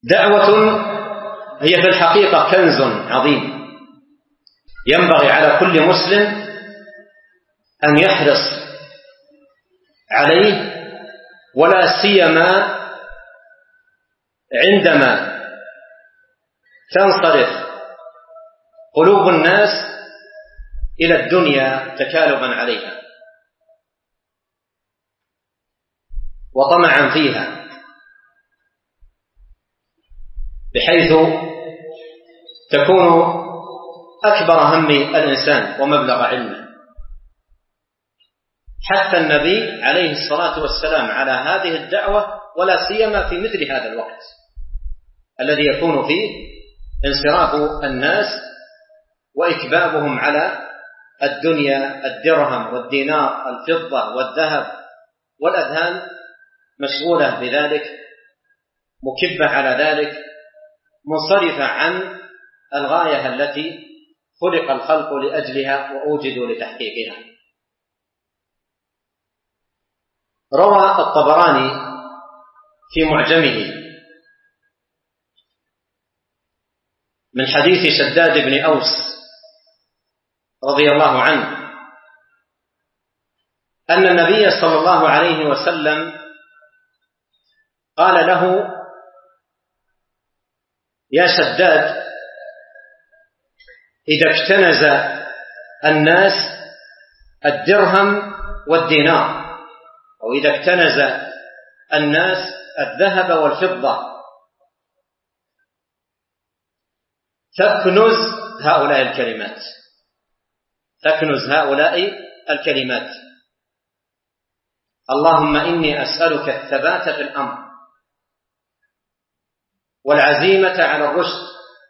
دعوة هي في الحقيقة كنز عظيم ينبغي على كل مسلم أن يحرص عليه، ولا سيما عندما تنصرف قلوب الناس إلى الدنيا تكالبا عليها وطمعا فيها، بحيث تكون أكبر هم الإنسان ومبلغ علمه. حث النبي عليه الصلاة والسلام على هذه الدعوة، ولا سيما في مثل هذا الوقت الذي يكون فيه انصراف الناس وإكبابهم على الدنيا، الدرهم والدينار، الفضة والذهب، والأذهان مشغولة بذلك، مكبة على ذلك، منصرفة عن الغاية التي خلق الخلق لأجلها وأوجدوا لتحقيقها. روى الطبراني في معجمه من حديث شداد بن أوس رضي الله عنه أن النبي صلى الله عليه وسلم قال له: يا شداد، إذا اكتنز الناس الدرهم والدينار، أو إذا اكتنز الناس الذهب والفضة، تكنز هؤلاء الكلمات، تكنز هؤلاء الكلمات: اللهم إني أسألك الثبات في الأمر والعزيمة على الرشد،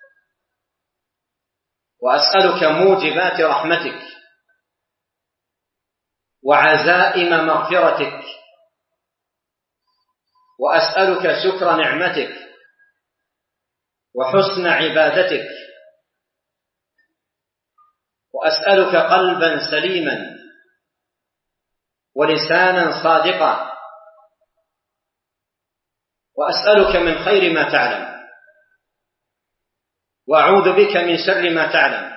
وأسألك موجبات رحمتك وعزائم مغفرتك، وأسألك شكر نعمتك وحسن عبادتك، وأسألك قلبا سليما ولسانا صادقا، وأسألك من خير ما تعلم، وأعوذ بك من شر ما تعلم،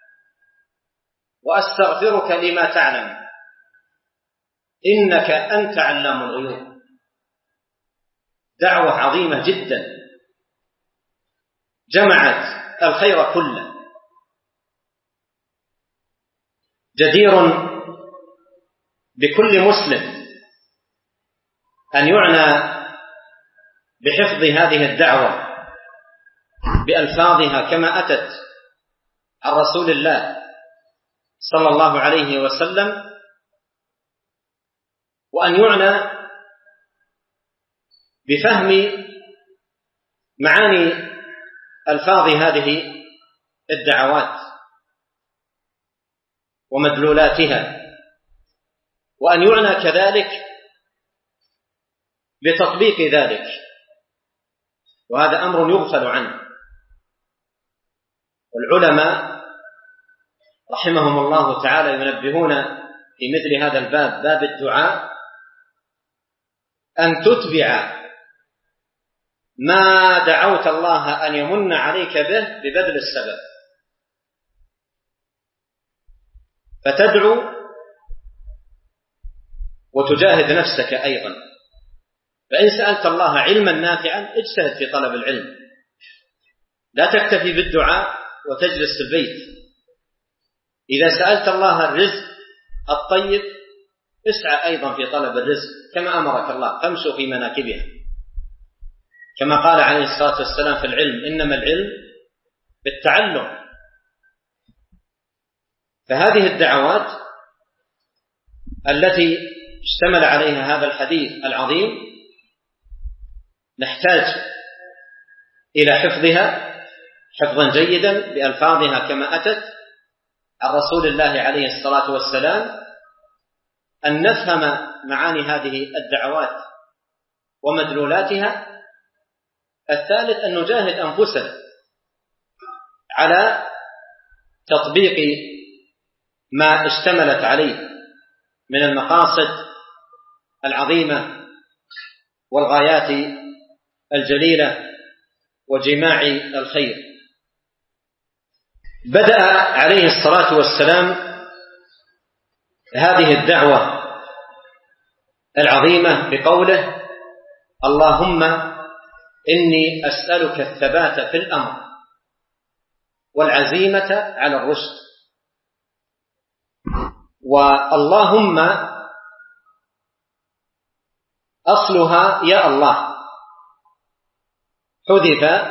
وأستغفرك لما تعلم، إنك أنت علام الغيوب. دعوة عظيمة جدا جمعت الخير كله، جدير بكل مسلم أن يعنى بحفظ هذه الدعوة بألفاظها كما أتت عن رسول الله صلى الله عليه وسلم، وأن يعنى بفهم معاني ألفاظ هذه الدعوات ومدلولاتها، وأن يعنى كذلك بتطبيق ذلك، وهذا أمر يغفل عنه. والعلماء رحمهم الله تعالى ينبهون في مثل هذا الباب، باب الدعاء، أن تتبع ما دعوت الله أن يمن عليك به ببذل السبب، فتدعو وتجاهد نفسك أيضا. فإن سألت الله علما نافعا اجتهد في طلب العلم، لا تكتفي بالدعاء وتجلس في البيت. إذا سألت الله الرزق الطيب اسعى أيضا في طلب الرزق كما أمرك الله، فامشوا في مناكبها، كما قال عليه الصلاة والسلام في العلم: إنما العلم بالتعلم. فهذه الدعوات التي اشتمل عليها هذا الحديث العظيم نحتاج إلى حفظها حفظا جيدا بألفاظها كما أتت عن رسول الله عليه الصلاة والسلام، أن نفهم معاني هذه الدعوات ومدلولاتها. الثالث أن نجاهد أنفسنا على تطبيق ما اشتملت عليه من المقاصد العظيمة والغايات الجليلة وجماع الخير. بدأ عليه الصلاة والسلام هذه الدعوة العظيمة بقوله: اللهم إني أسألك الثبات في الأمر والعزيمة على الرشد. واللهم أصلها يا الله، حذف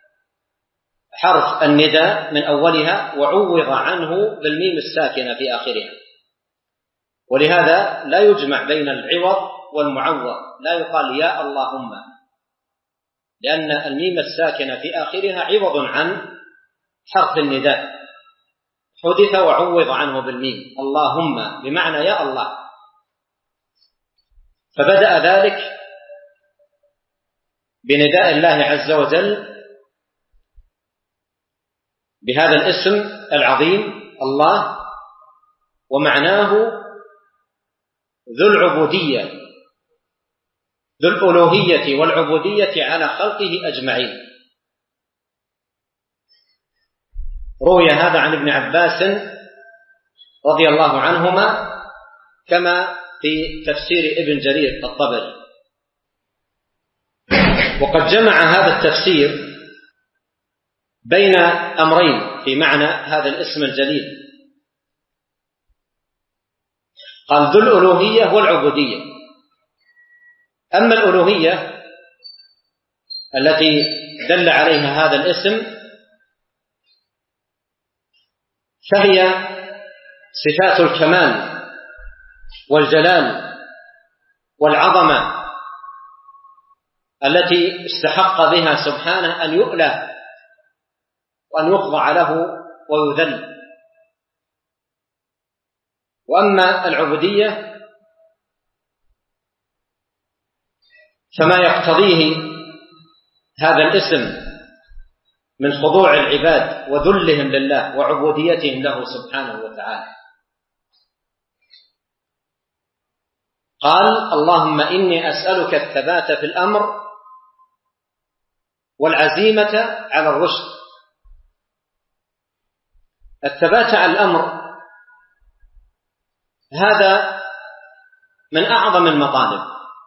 حرف النداء من أولها وعوض عنه بالميم الساكنة في آخرها، ولهذا لا يجمع بين العوض والمعوض، لا يقال يا اللهم، لأن الميم الساكنة في آخرها عوض عن حرف النداء، حذف وعوض عنه بالميم، اللهم بمعنى يا الله. فبدأ ذلك بنداء الله عز وجل بهذا الاسم العظيم الله، ومعناه ذو العبودية، ذو الألوهية والعبودية على خلقه أجمعين. روي هذا عن ابن عباس رضي الله عنهما كما في تفسير ابن جرير الطبري. وقد جمع هذا التفسير بين أمرين في معنى هذا الاسم الجليل، قال ذو الألوهية والعبودية. أما الألوهية التي دل عليها هذا الاسم فهي صفات الكمال والجلال والعظمة التي استحق بها سبحانه أن يؤله وأن يخضع له ويذل. وأما العبودية فما يقتضيه هذا الاسم من خضوع العباد وذلهم لله وعبوديتهم له سبحانه وتعالى. قال: اللهم إني أسألك الثبات في الأمر والعزيمة على الرشد. الثبات على الأمر هذا من أعظم المطالب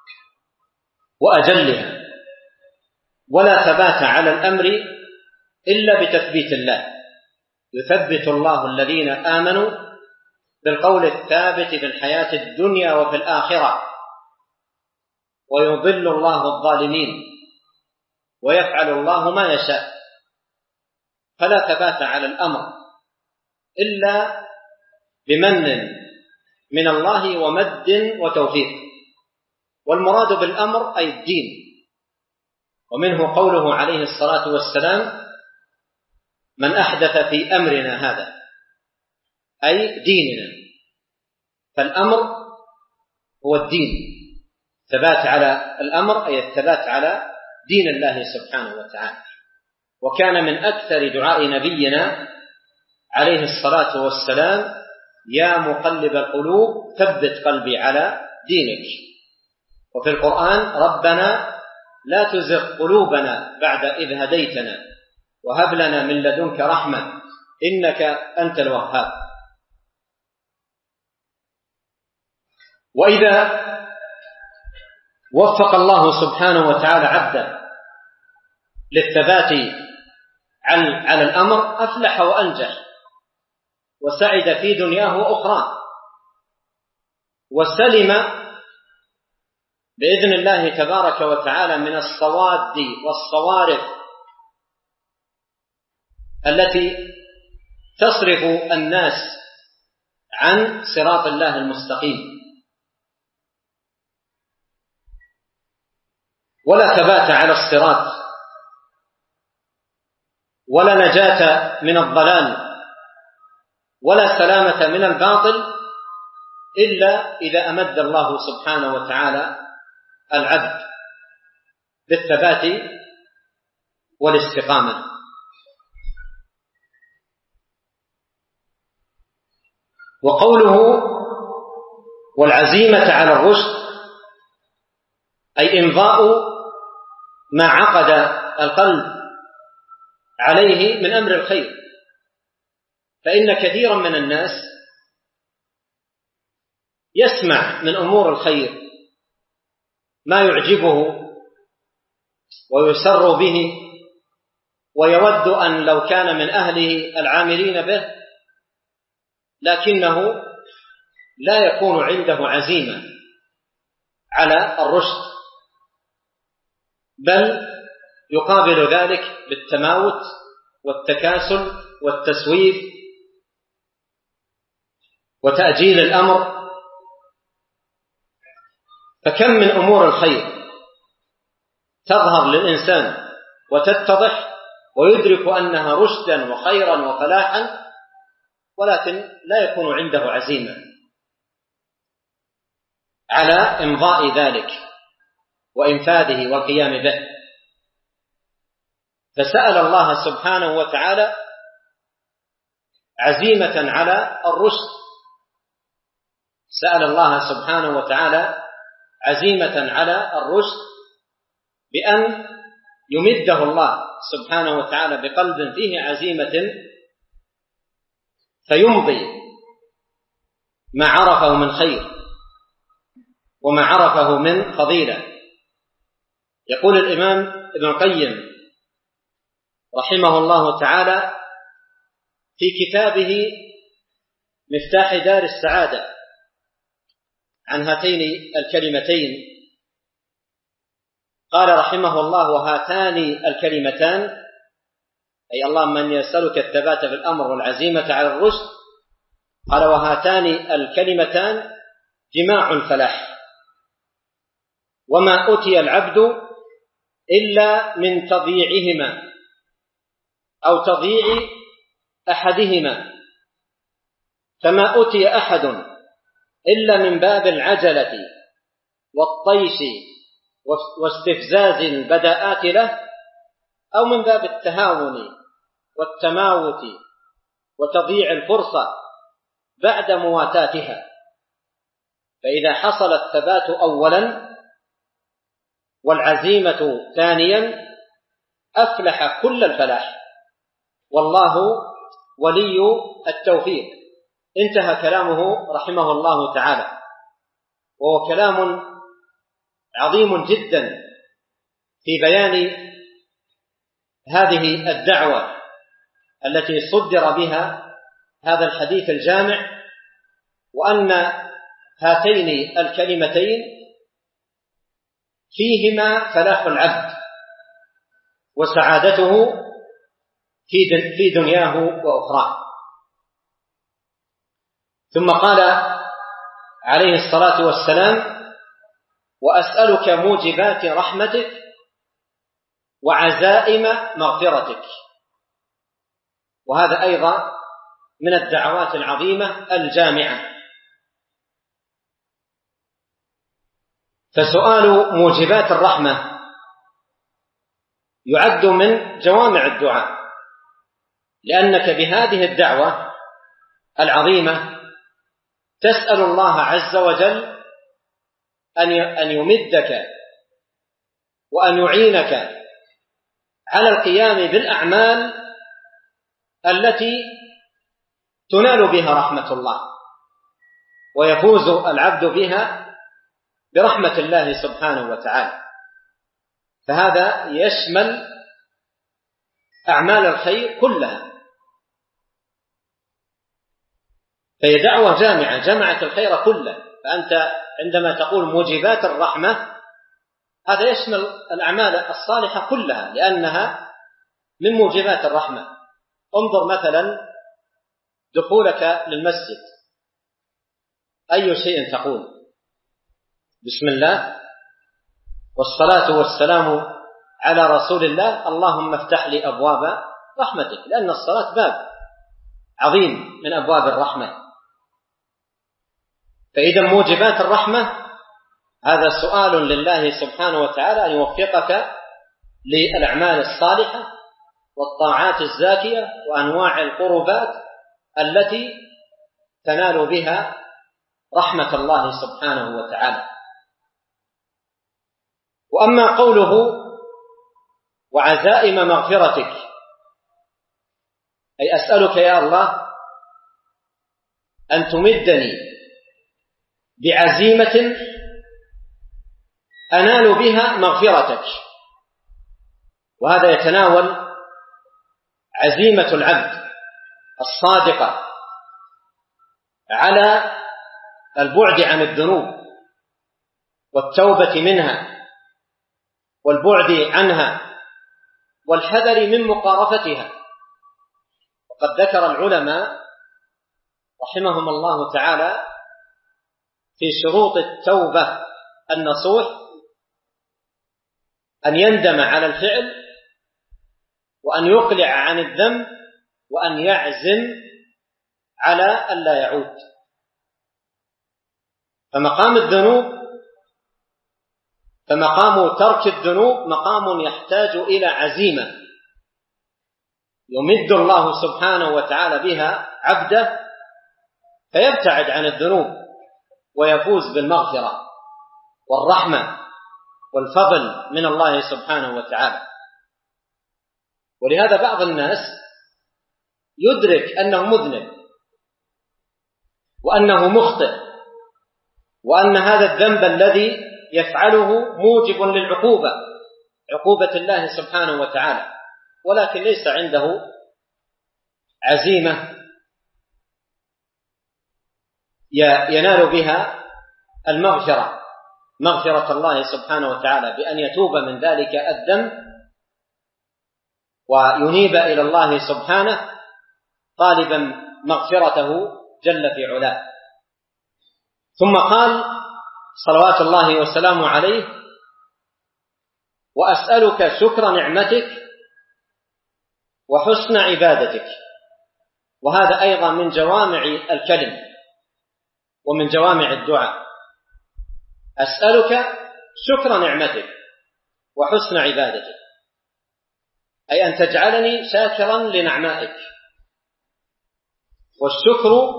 وأجلها، ولا ثبات على الأمر إلا بتثبيت الله. يثبت الله الذين آمنوا بالقول الثابت في الحياة الدنيا وفي الآخرة، ويضل الله الظالمين ويفعل الله ما يشاء. فلا ثبات على الأمر إلا بمن من الله ومد وتوفيق. والمراد بالأمر أي الدين، ومنه قوله عليه الصلاة والسلام: من أحدث في أمرنا هذا، أي ديننا. فالأمر هو الدين، ثبات على الأمر أي الثبات على دين الله سبحانه وتعالى. وكان من أكثر دعاء نبينا عليه الصلاة والسلام: يا مقلب القلوب ثبت قلبي على دينك. وفي القرآن: ربنا لا تزغ قلوبنا بعد إذ هديتنا وهب لنا من لدنك رحمة إنك أنت الوهاب. وإذا وفق الله سبحانه وتعالى عبدا للثبات على الأمر أفلح وأنجح وسعد في دنياه وأخرى، وسلم بإذن الله تبارك وتعالى من الصواد والصوارف التي تصرف الناس عن صراط الله المستقيم. ولا ثبات على الصراط ولا نجاة من الضلال ولا سلامة من الباطل إلا إذا أمد الله سبحانه وتعالى العبد بالثبات والاستقامة. وقوله والعزيمة على الرشد أي إمضاء ما عقد القلب عليه من أمر الخير. فإن كثيرا من الناس يسمع من أمور الخير ما يعجبه ويسر به، ويود أن لو كان من أهله العاملين به، لكنه لا يكون عنده عزيمة على الرشد، بل يقابل ذلك بالتماوت والتكاسل والتسويف وتأجيل الأمر. فكم من أمور الخير تظهر للإنسان وتتضح ويدرك أنها رشدا وخيرا وفلاحا، ولكن لا يكون عنده عزيمة على إمضاء ذلك وإنفاذه والقيام به. فسأل الله سبحانه وتعالى عزيمة على الرشد، سأل الله سبحانه وتعالى عزيمة على الرشد بأن يمده الله سبحانه وتعالى بقلب فيه عزيمة فيمضي ما عرفه من خير وما عرفه من فضيلة. يقول الإمام ابن القيم رحمه الله تعالى في كتابه مفتاح دار السعادة عن هاتين الكلمتين، قال رحمه الله: وهاتان الكلمتان، أي اللهم أني أسألك الثبات في الأمر والعزيمة على الرشد، قال: وهاتان الكلمتان جماع الفلاح، وما أتي العبد إلا من تضييعهما أو تضييع أحدهما، فما أتي أحد إلا من باب العجلة والطيش واستفزاز البداءات له، أو من باب التهاون والتماوت وتضييع الفرصة بعد مواتاتها. فإذا حصل الثبات أولا والعزيمة ثانيا أفلح كل الفلاح، والله ولي التوفيق. انتهى كلامه رحمه الله تعالى، وهو كلام عظيم جدا في بيان هذه الدعوة التي صدر بها هذا الحديث الجامع، وأن هاتين الكلمتين فيهما فلاح العبد وسعادته في دنياه وأخراه. ثم قال عليه الصلاة والسلام: وأسألك موجبات رحمتك وعزائم مغفرتك. وهذا أيضا من الدعوات العظيمة الجامعة. فسؤال موجبات الرحمة يعد من جوامع الدعاء، لأنك بهذه الدعوة العظيمة تسأل الله عز وجل أن يمدك وأن يعينك على القيام بالأعمال التي تنال بها رحمة الله ويفوز العبد بها برحمة الله سبحانه وتعالى. فهذا يشمل أعمال الخير كلها، فهي دعوة جامعة جمعت الخير كله. فأنت عندما تقول موجبات الرحمة هذا يشمل الأعمال الصالحة كلها، لأنها من موجبات الرحمة. انظر مثلا دخولك للمسجد، أي شيء تقول؟ بسم الله والصلاة والسلام على رسول الله، اللهم افتح لي أبواب رحمتك، لأن الصلاة باب عظيم من أبواب الرحمة. فإذا موجبات الرحمة هذا سؤال لله سبحانه وتعالى أن يوفقك للأعمال الصالحة والطاعات الزاكية وأنواع القربات التي تنال بها رحمة الله سبحانه وتعالى. وأما قوله وعزائم مغفرتك، أي أسألك يا الله أن تمدني بعزيمة أنال بها مغفرتك. وهذا يتناول عزيمة العبد الصادقة على البعد عن الذنوب والتوبة منها والبعد عنها والحذر من مقارفتها. وقد ذكر العلماء رحمهم الله تعالى في شروط التوبة النصوح أن يندم على الفعل، وأن يقلع عن الذنب، وأن يعزم على ألا يعود. فمقام ترك الذنوب مقام يحتاج إلى عزيمة يمد الله سبحانه وتعالى بها عبده فيبتعد عن الذنوب ويفوز بالمغفرة والرحمة والفضل من الله سبحانه وتعالى. ولهذا بعض الناس يدرك أنه مذنب وأنه مخطئ وأن هذا الذنب الذي يفعله موجب للعقوبة، عقوبة الله سبحانه وتعالى، ولكن ليس عنده عزيمة ينال بها المغفرة، مغفرة الله سبحانه وتعالى، بأن يتوب من ذلك الذنب وينيب إلى الله سبحانه طالبا مغفرته جل في علاه. ثم قال صلوات الله وسلامه عليه: وأسألك شكر نعمتك وحسن عبادتك. وهذا أيضا من جوامع الكلم ومن جوامع الدعاء. أسألك شكر نعمتك وحسن عبادتك، أي أن تجعلني شاكرا لنعمائك. والشكر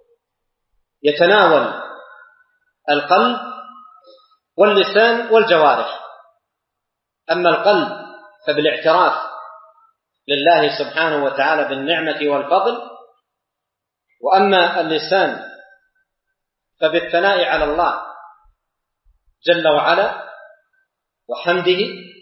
يتناول القلب واللسان والجوارح. أما القلب فبالاعتراف لله سبحانه وتعالى بالنعمة والفضل، وأما اللسان فبالثناء على الله جل وعلا وحمده،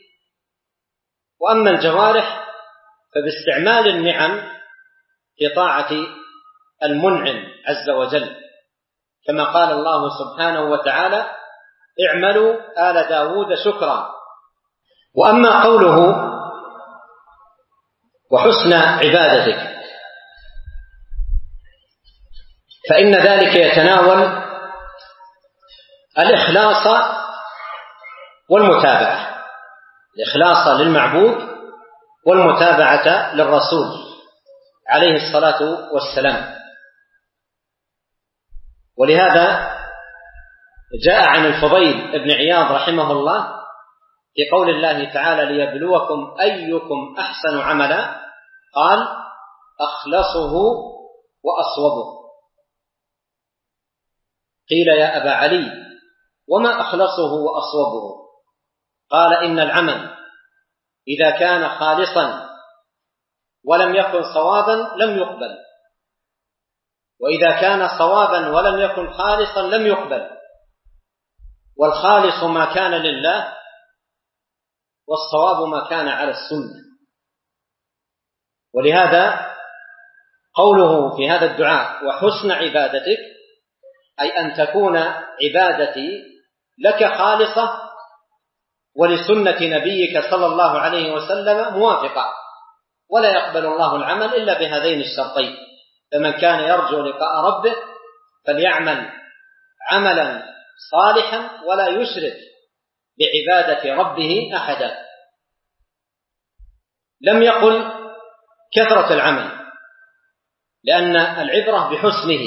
وأما الجوارح فباستعمال النعم في طاعة المنعم عز وجل، كما قال الله سبحانه وتعالى: اعملوا آل داود شكرا. وأما قوله وحسن عبادتك فإن ذلك يتناول الإخلاص والمتابعة، الإخلاص للمعبود والمتابعة للرسول عليه الصلاة والسلام. ولهذا جاء عن الفضيل بن عياض رحمه الله في قول الله تعالى: ليبلوكم أيكم أحسن عملا، قال: أخلصه وأصوبه. قيل: يا أبا علي وما أخلصه وأصوبه؟ قال: إن العمل إذا كان خالصا ولم يكن صوابا لم يقبل، وإذا كان صوابا ولم يكن خالصا لم يقبل. والخالص ما كان لله، والصواب ما كان على السنة. ولهذا قوله في هذا الدعاء: وحسن عبادتك، أي أن تكون عبادتي لك خالصة ولسنة نبيك صلى الله عليه وسلم موافقة، ولا يقبل الله العمل إلا بهذين الشرطين. فمن كان يرجو لقاء ربه فليعمل عملا صالحا ولا يشرك بعبادة ربه أحدا. لم يقل كثرة العمل، لأن العبرة بحسنه،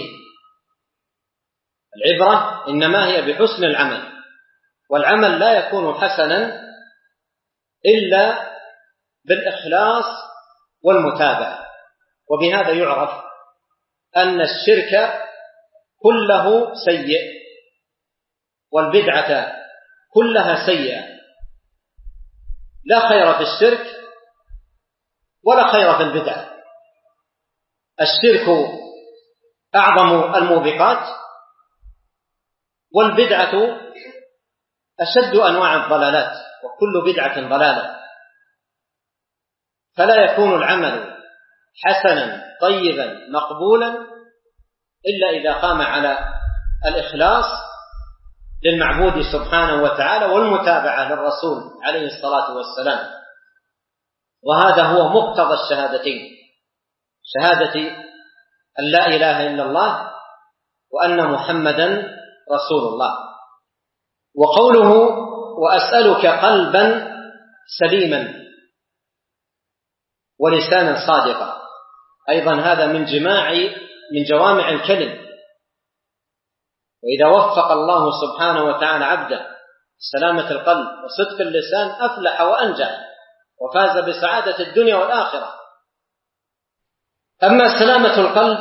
العبرة إنما هي بحسن العمل، والعمل لا يكون حسنا إلا بالإخلاص والمتابعة. وبهذا يعرف أن الشرك كله سيء والبدعة كلها سيئة، لا خير في الشرك ولا خير في البدعة. الشرك أعظم الموبقات، والبدعة أشد أنواع الضلالات، وكل بدعة ضلالة. فلا يكون العمل حسنا طيبا مقبولا إلا إذا قام على الإخلاص للمعبود سبحانه وتعالى والمتابعة للرسول عليه الصلاة والسلام. وهذا هو مقتضى الشهادتين، شهادة أن لا إله إلا الله وأن محمدا رسول الله. وقوله وأسألك قلبا سليما ولسانا صادقا، أيضا هذا من جوامع الكلم. وإذا وفق الله سبحانه وتعالى عبده سلامة القلب وصدق اللسان أفلح وأنجح وفاز بسعادة الدنيا والآخرة. أما سلامة القلب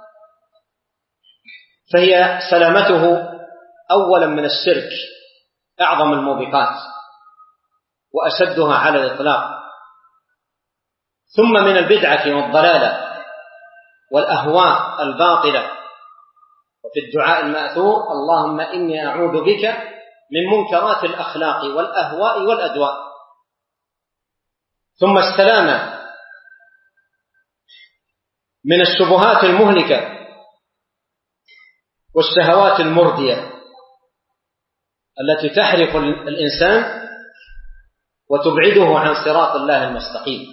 فهي سلامته أولا من الشرك أعظم الموبقات وأشدها على الإطلاق، ثم من البدعة والضلالة والأهواء الباطلة. وفي الدعاء المأثور اللهم إني أعوذ بك من منكرات الأخلاق والأهواء والأدواء. ثم السلامة من الشبهات المهلكة والشهوات المردية التي تحرق الإنسان وتبعده عن صراط الله المستقيم.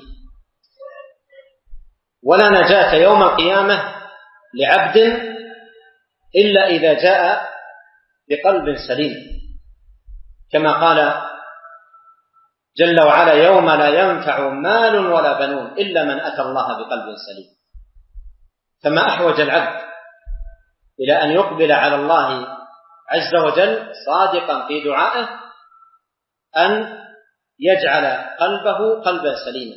ولا نجاة يوم القيامة لعبد إلا إذا جاء بقلب سليم، كما قال جل وعلا يوم لا ينفع مال ولا بنون إلا من أتى الله بقلب سليم. فما أحوج العبد إلى أن يقبل على الله عز وجل صادقا في دعائه أن يجعل قلبه قلبا سليما.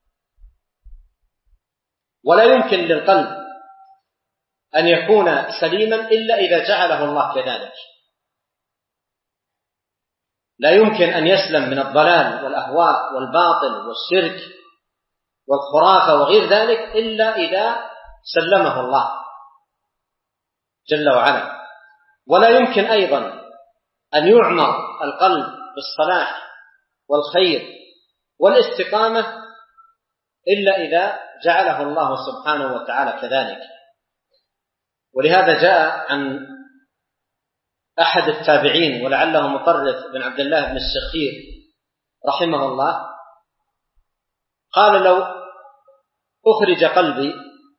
ولا يمكن للقلب أن يكون سليما إلا إذا جعله الله كذلك. لا يمكن أن يسلم من الضلال والأهواء والباطل والشرك والخرافة وغير ذلك إلا إذا سلمه الله جل وعلا. ولا يمكن أيضا أن يعمر القلب بالصلاح والخير والاستقامة إلا إذا جعله الله سبحانه وتعالى كذلك. ولهذا جاء عن أحد التابعين ولعله مطرف بن عبد الله بن الشخير رحمه الله قال لو أخرج قلبي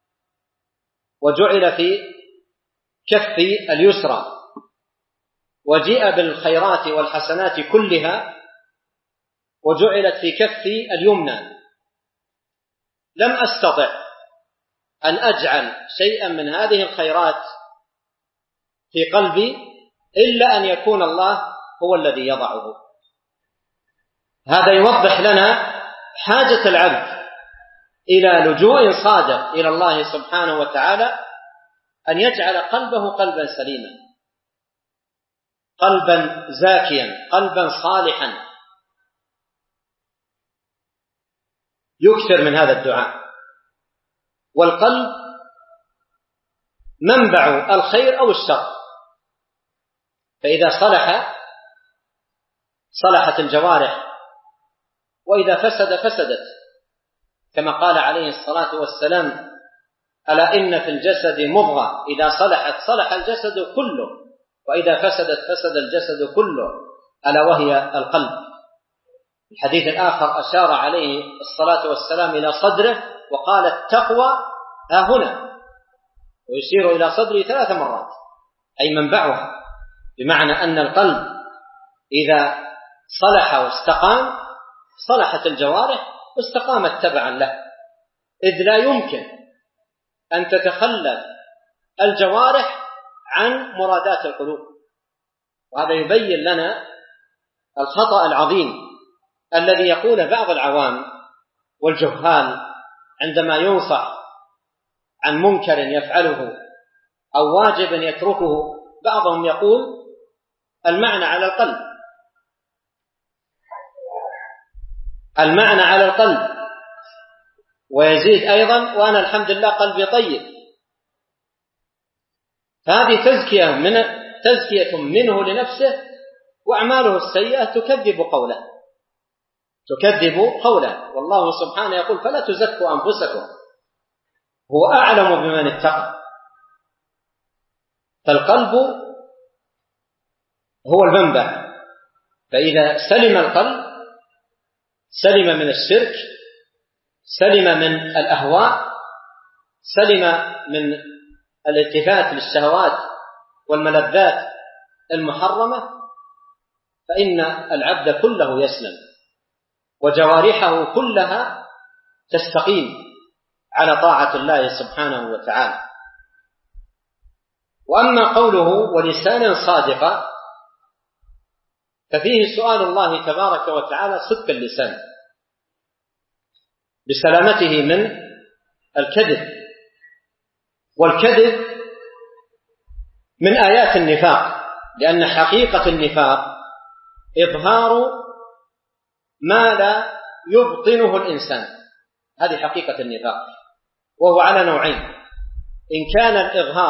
وجعل في كفي اليسرى وجيء بالخيرات والحسنات كلها وجعلت في كفي اليمنى لم أستطع أن أجعل شيئا من هذه الخيرات في قلبي إلا أن يكون الله هو الذي يضعه. هذا يوضح لنا حاجة العبد إلى لجوء صادق إلى الله سبحانه وتعالى أن يجعل قلبه قلبا سليما، قلبا زاكيا، قلبا صالحا، يكثر من هذا الدعاء. والقلب منبع الخير أو الشر، فإذا صلحت الجوارح، وإذا فسدت، كما قال عليه الصلاة والسلام ألا إن في الجسد مضغة إذا صلحت صلح الجسد كله وإذا فسدت فسد الجسد كله ألا وهي القلب. الحديث الآخر أشار عليه الصلاة والسلام إلى صدره وقال التقوى ها هنا، ويشير إلى صدره 3 مرات، أي منبعها، بمعنى أن القلب إذا صلح واستقام صلحت الجوارح واستقامت تبعا له، إذ لا يمكن أن تتخلى الجوارح عن مرادات القلوب. وهذا يبين لنا الخطأ العظيم الذي يقول بعض العوام والجهال عندما ينصح عن منكر يفعله أو واجب يتركه، بعضهم يقول المعنى على القلب، المعنى على القلب، ويزيد أيضا وأنا الحمد لله قلبي طيب. هذه تزكية منه لنفسه، وأعماله السيئة تكذب قوله. والله سبحانه يقول فلا تزكوا أنفسكم هو أعلم بمن اتقى. فالقلب هو المنبع، فإذا سلم القلب سلم من الشرك، سلم من الأهواء، سلم من الالتفات للشهوات والملذات المحرمة، فإن العبد كله يسلم وجوارحه كلها تستقيم على طاعة الله سبحانه وتعالى. وأما قوله ولسانا صادقا ففيه سؤال الله تبارك وتعالى صدق اللسان بسلامته من الكذب، والكذب من آيات النفاق، لأن حقيقة النفاق إظهار ما لا يبطنه الإنسان. هذه حقيقة النفاق، وهو على نوعين: إن كان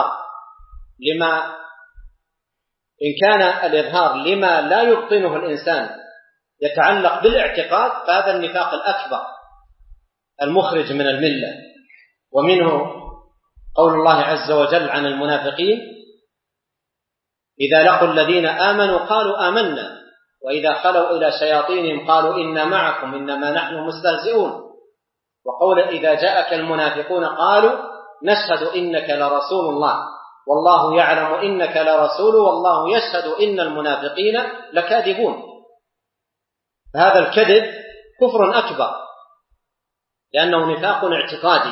الإظهار لما لا يبطنه الإنسان يتعلق بالاعتقاد، فهذا النفاق الأكبر المخرج من الملة. ومنه قول الله عز وجل عن المنافقين: إذا لقوا الذين آمنوا قالوا آمنا وإذا خلوا إلى شياطينهم قالوا إنا معكم إنما نحن مستهزئون. وقول إذا جاءك المنافقون قالوا نشهد إنك لرسول الله والله يعلم إنك لرسول والله يشهد إن المنافقين لكاذبون. هذا الكذب كفر أكبر لأنه نفاق اعتقادي.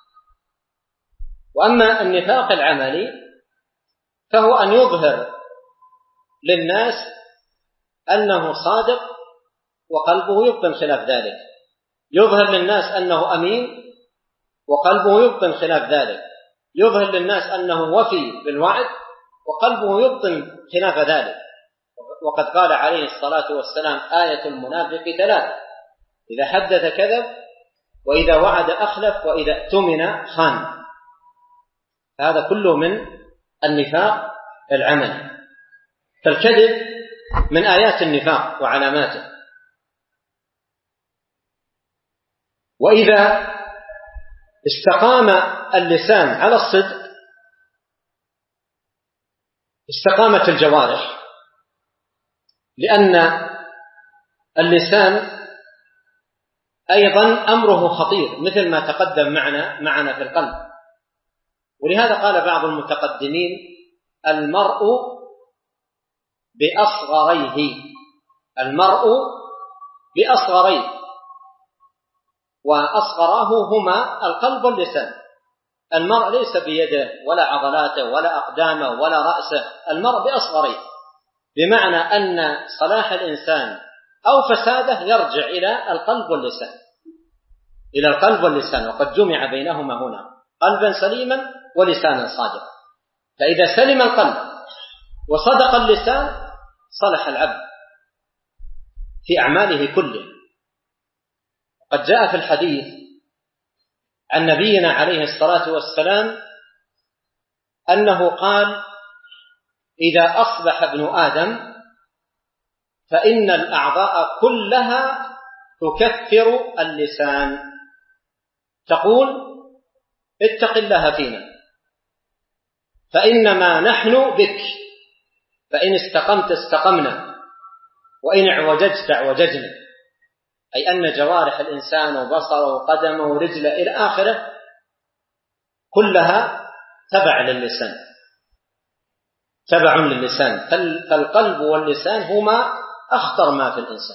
وأما النفاق العملي فهو أن يظهر للناس أنه صادق وقلبه يبطن خلاف ذلك، يظهر للناس أنه أمين وقلبه يبطن خلاف ذلك، يظهر للناس أنه وفي بالوعد وقلبه يبطن خلاف ذلك. وقد قال عليه الصلاة والسلام: آية المنافق 3: إذا حدث كذب وإذا وعد أخلف وإذا اؤتمن خان. هذا كله من النفاق العملي. فالكذب من آيات النفاق وعلاماته. وإذا استقام اللسان على الصدق استقامت الجوارح، لأن اللسان أيضا أمره خطير مثل ما تقدم معنا في القلب. ولهذا قال بعض المتقدمين: المرء بأصغريه، وأصغراه هما القلب واللسان. المرء ليس بيده ولا عضلاته ولا أقدامه ولا رأسه، المرء بأصغريه، بمعنى أن صلاح الإنسان أو فساده يرجع إلى القلب واللسان، وقد جمع بينهما هنا قلبا سليما ولسانا صادقا. فإذا سلم القلب وصدق اللسان صلح العبد في أعماله كله. قد جاء في الحديث عن نبينا عليه الصلاة والسلام أنه قال: إذا أصبح ابن آدم فإن الأعضاء كلها تكفر اللسان، تقول: اتق الله فينا فإنما نحن بك، فإن استقمت استقمنا وإن اعوججت اعوججنا. أي أن جوارح الإنسان وبصره وقدمه ورجله إلى آخره كلها تبع للسان. فالقلب واللسان هما أخطر ما في الإنسان،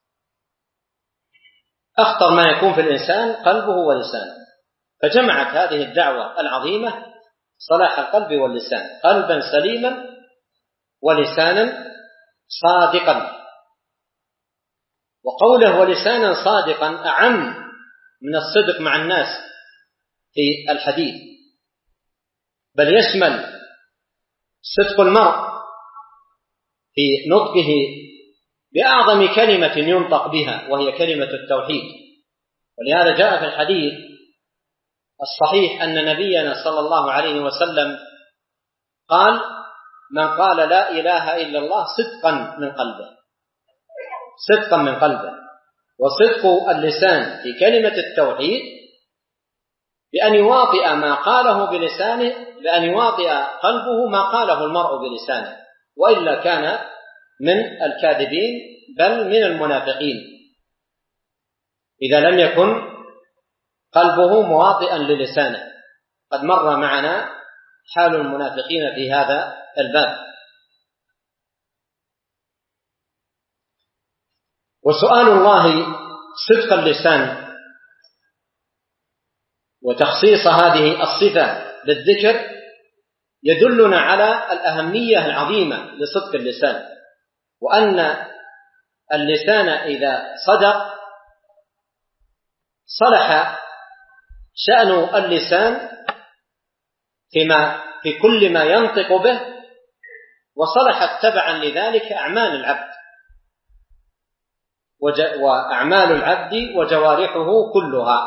أخطر ما يكون في الإنسان قلبه ولسانه. فجمعت هذه الدعوة العظيمة صلاح القلب واللسان، قلبا سليما ولسانا صادقا. وقوله ولسانا صادقا أعم من الصدق مع الناس في الحديث، بل يشمل صدق المرء في نطقه بأعظم كلمة ينطق بها وهي كلمة التوحيد. ولهذا جاء في الحديث الصحيح أن نبينا صلى الله عليه وسلم قال: من قال لا إله إلا الله صدقا من قلبه، صدقا من قلبه. وصدق اللسان في كلمة التوحيد بأن يواطئ ما قاله بلسانه، بأن يواطئ قلبه ما قاله المرء بلسانه، وإلا كان من الكاذبين بل من المنافقين إذا لم يكن قلبه مواطئا للسانه. قد مر معنا حال المنافقين في هذا الباب. وسؤال الله صدق اللسان وتخصيص هذه الصفة بالذكر يدلنا على الأهمية العظيمة لصدق اللسان، وأن اللسان إذا صدق صلح شأن اللسان في كل ما ينطق به، وصلحت تبعا لذلك أعمال العبد وأعمال العبد وجوارحه كلها.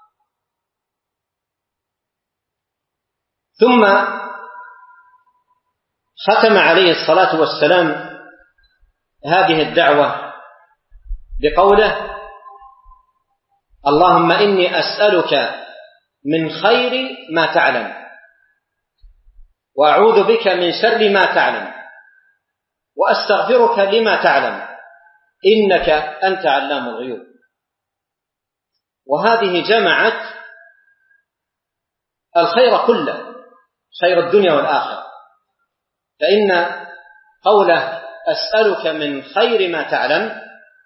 ثم ختم عليه الصلاة والسلام هذه الدعوة بقوله: اللهم إني أسألك من خير ما تعلم، وأعوذ بك من شر ما تعلم، وأستغفرك لما تعلم، إنك أنت علام الغيوب. وهذه جمعت الخير كله، خير الدنيا والآخرة. فإن قوله أسألك من خير ما تعلم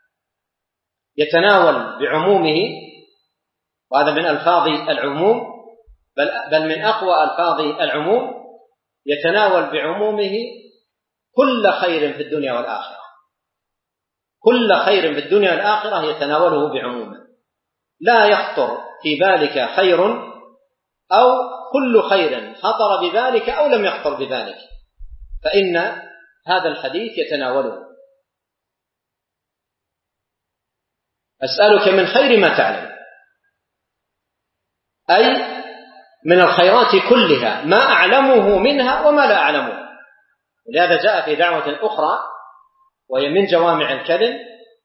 يتناول بعمومه، وهذا من ألفاظ العموم، بل من أقوى ألفاظ العموم، يتناول بعمومه كل خير في الدنيا والآخرة، كل خير في الدنيا والآخرة يتناوله بعمومه، لا يخطر في بالك خير أو كل خير خطر بذلك أو لم يخطر بذلك، فإن هذا الحديث يتناوله. أسألك من خير ما تعلم، أي من الخيرات كلها، ما أعلمه منها وما لا أعلمه. ولهذا جاء في دعوة أخرى وهي من جوامع الكلم: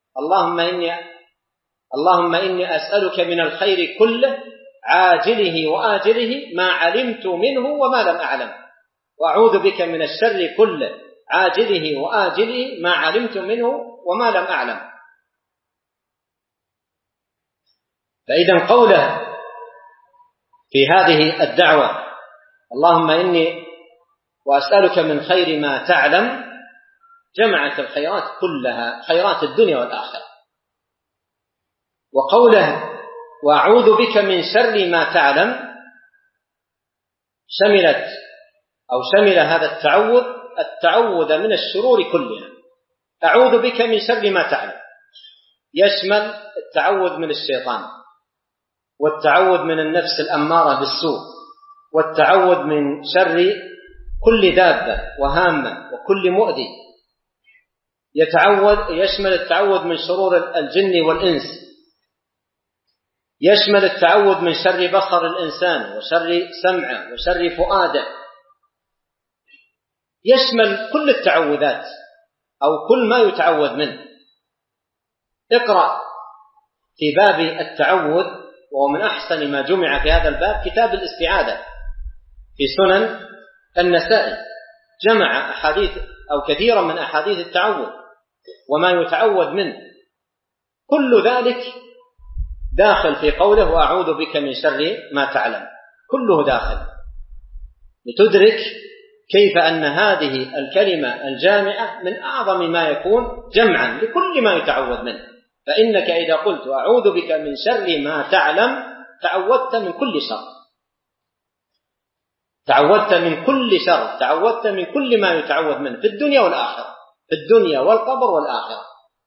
اللهم إني أسألك من الخير كله عاجله وآجله ما علمت منه وما لم أعلم، وأعوذ بك من الشر كله عاجله وآجله ما علمت منه وما لم أعلم. فإذا قوله في هذه الدعوة اللهم إني وأسألك من خير ما تعلم جمعت الخيرات كلها، خيرات الدنيا والآخرة. وقوله وأعوذ بك من شر ما تعلم شمل هذا التعوذ من الشرور كلها. أعوذ بك من شر ما تعلم يشمل التعوذ من الشيطان، والتعوذ من النفس الأمارة بالسوء، والتعوذ من شر كل دابة وهامة وكل مؤذي، يشمل التعوذ من شرور الجن والإنس، يشمل التعوذ من شر بصر الإنسان وشر سمعه وشر فؤاده، يشمل كل التعوذات أو كل ما يتعوذ منه. اقرأ في باب التعوذ، وهو من أحسن ما جمع في هذا الباب كتاب الاستعاذة في سنن النسائي، جمع أحاديث أو كثيرا من أحاديث التعوذ وما يتعوذ منه، كل ذلك داخل في قوله وأعوذ بك من شر ما تعلم، كله داخل، لتدرك كيف أن هذه الكلمة الجامعة من أعظم ما يكون جمعا لكل ما يتعوذ منه. فإنك إذا قلت أعوذ بك من شر ما تعلم تعوذت من كل شر، تعوذت من كل شر، تعوذت من كل ما يتعوذ منه في الدنيا والآخرة، في الدنيا والقبر والآخرة.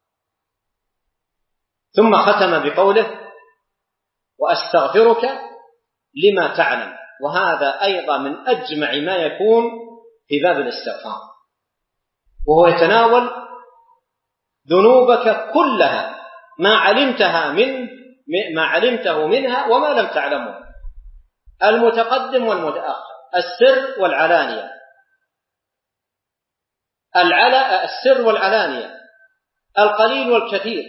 ثم ختم بقوله وأستغفرك لما تعلم، وهذا أيضا من أجمع ما يكون في باب الاستغفار، وهو يتناول ذنوبك كلها، ما علمته منها وما لم تعلمه، المتقدم والمتأخر، السر والعلانية، السر والعلانية، القليل والكثير.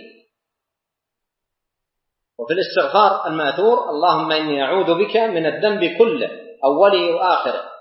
وفي الاستغفار المأثور: اللهم إني أعوذ بك من الذنب كله أوله وآخره.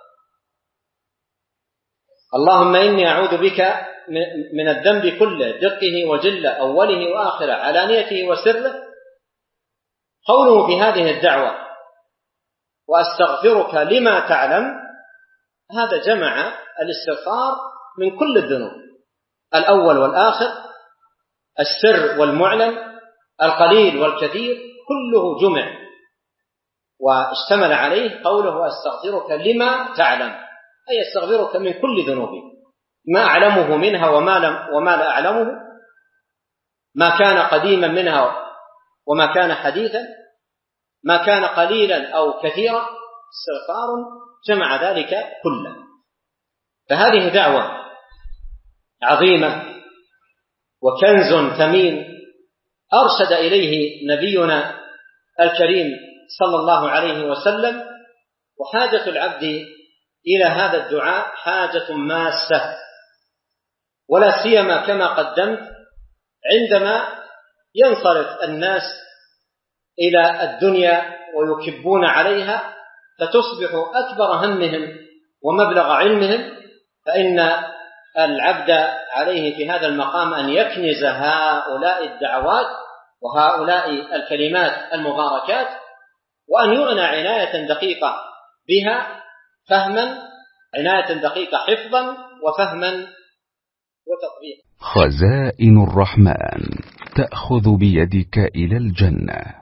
اللهم إني أعوذ بك من الذنب كله دقه وجله أوله وآخره علانيته وسره. قوله في هذه الدعوة: وأستغفرك لما تعلم، هذا جمع الاستغفار من كل الذنوب، الأول والآخر، السر والمعلن، القليل والكثير، كله جمع واشتمل عليه قوله: وأستغفرك لما تعلم، أي أستغفرك من كل ذنوبي، ما أعلمه منها وما لا أعلمه، ما كان قديما منها وما كان حديثا، ما كان قليلا أو كثيرا، استغفار جمع ذلك كله. فهذه دعوة عظيمة وكنز ثمين أرشد إليه نبينا الكريم صلى الله عليه وسلم. وحاجة العبد إلى هذا الدعاء حاجة ماسة، ولا سيما كما قدمت عندما ينصرف الناس إلى الدنيا ويكبون عليها فتصبح أكبر همهم ومبلغ علمهم، فإن العبد عليه في هذا المقام أن يكنز هؤلاء الدعوات وهؤلاء الكلمات المباركات، وأن يعنى عناية دقيقة بها، فهما، عناية دقيقة حفظا وفهما وتطبيقا. خزائن الرحمن تأخذ بيدك إلى الجنة.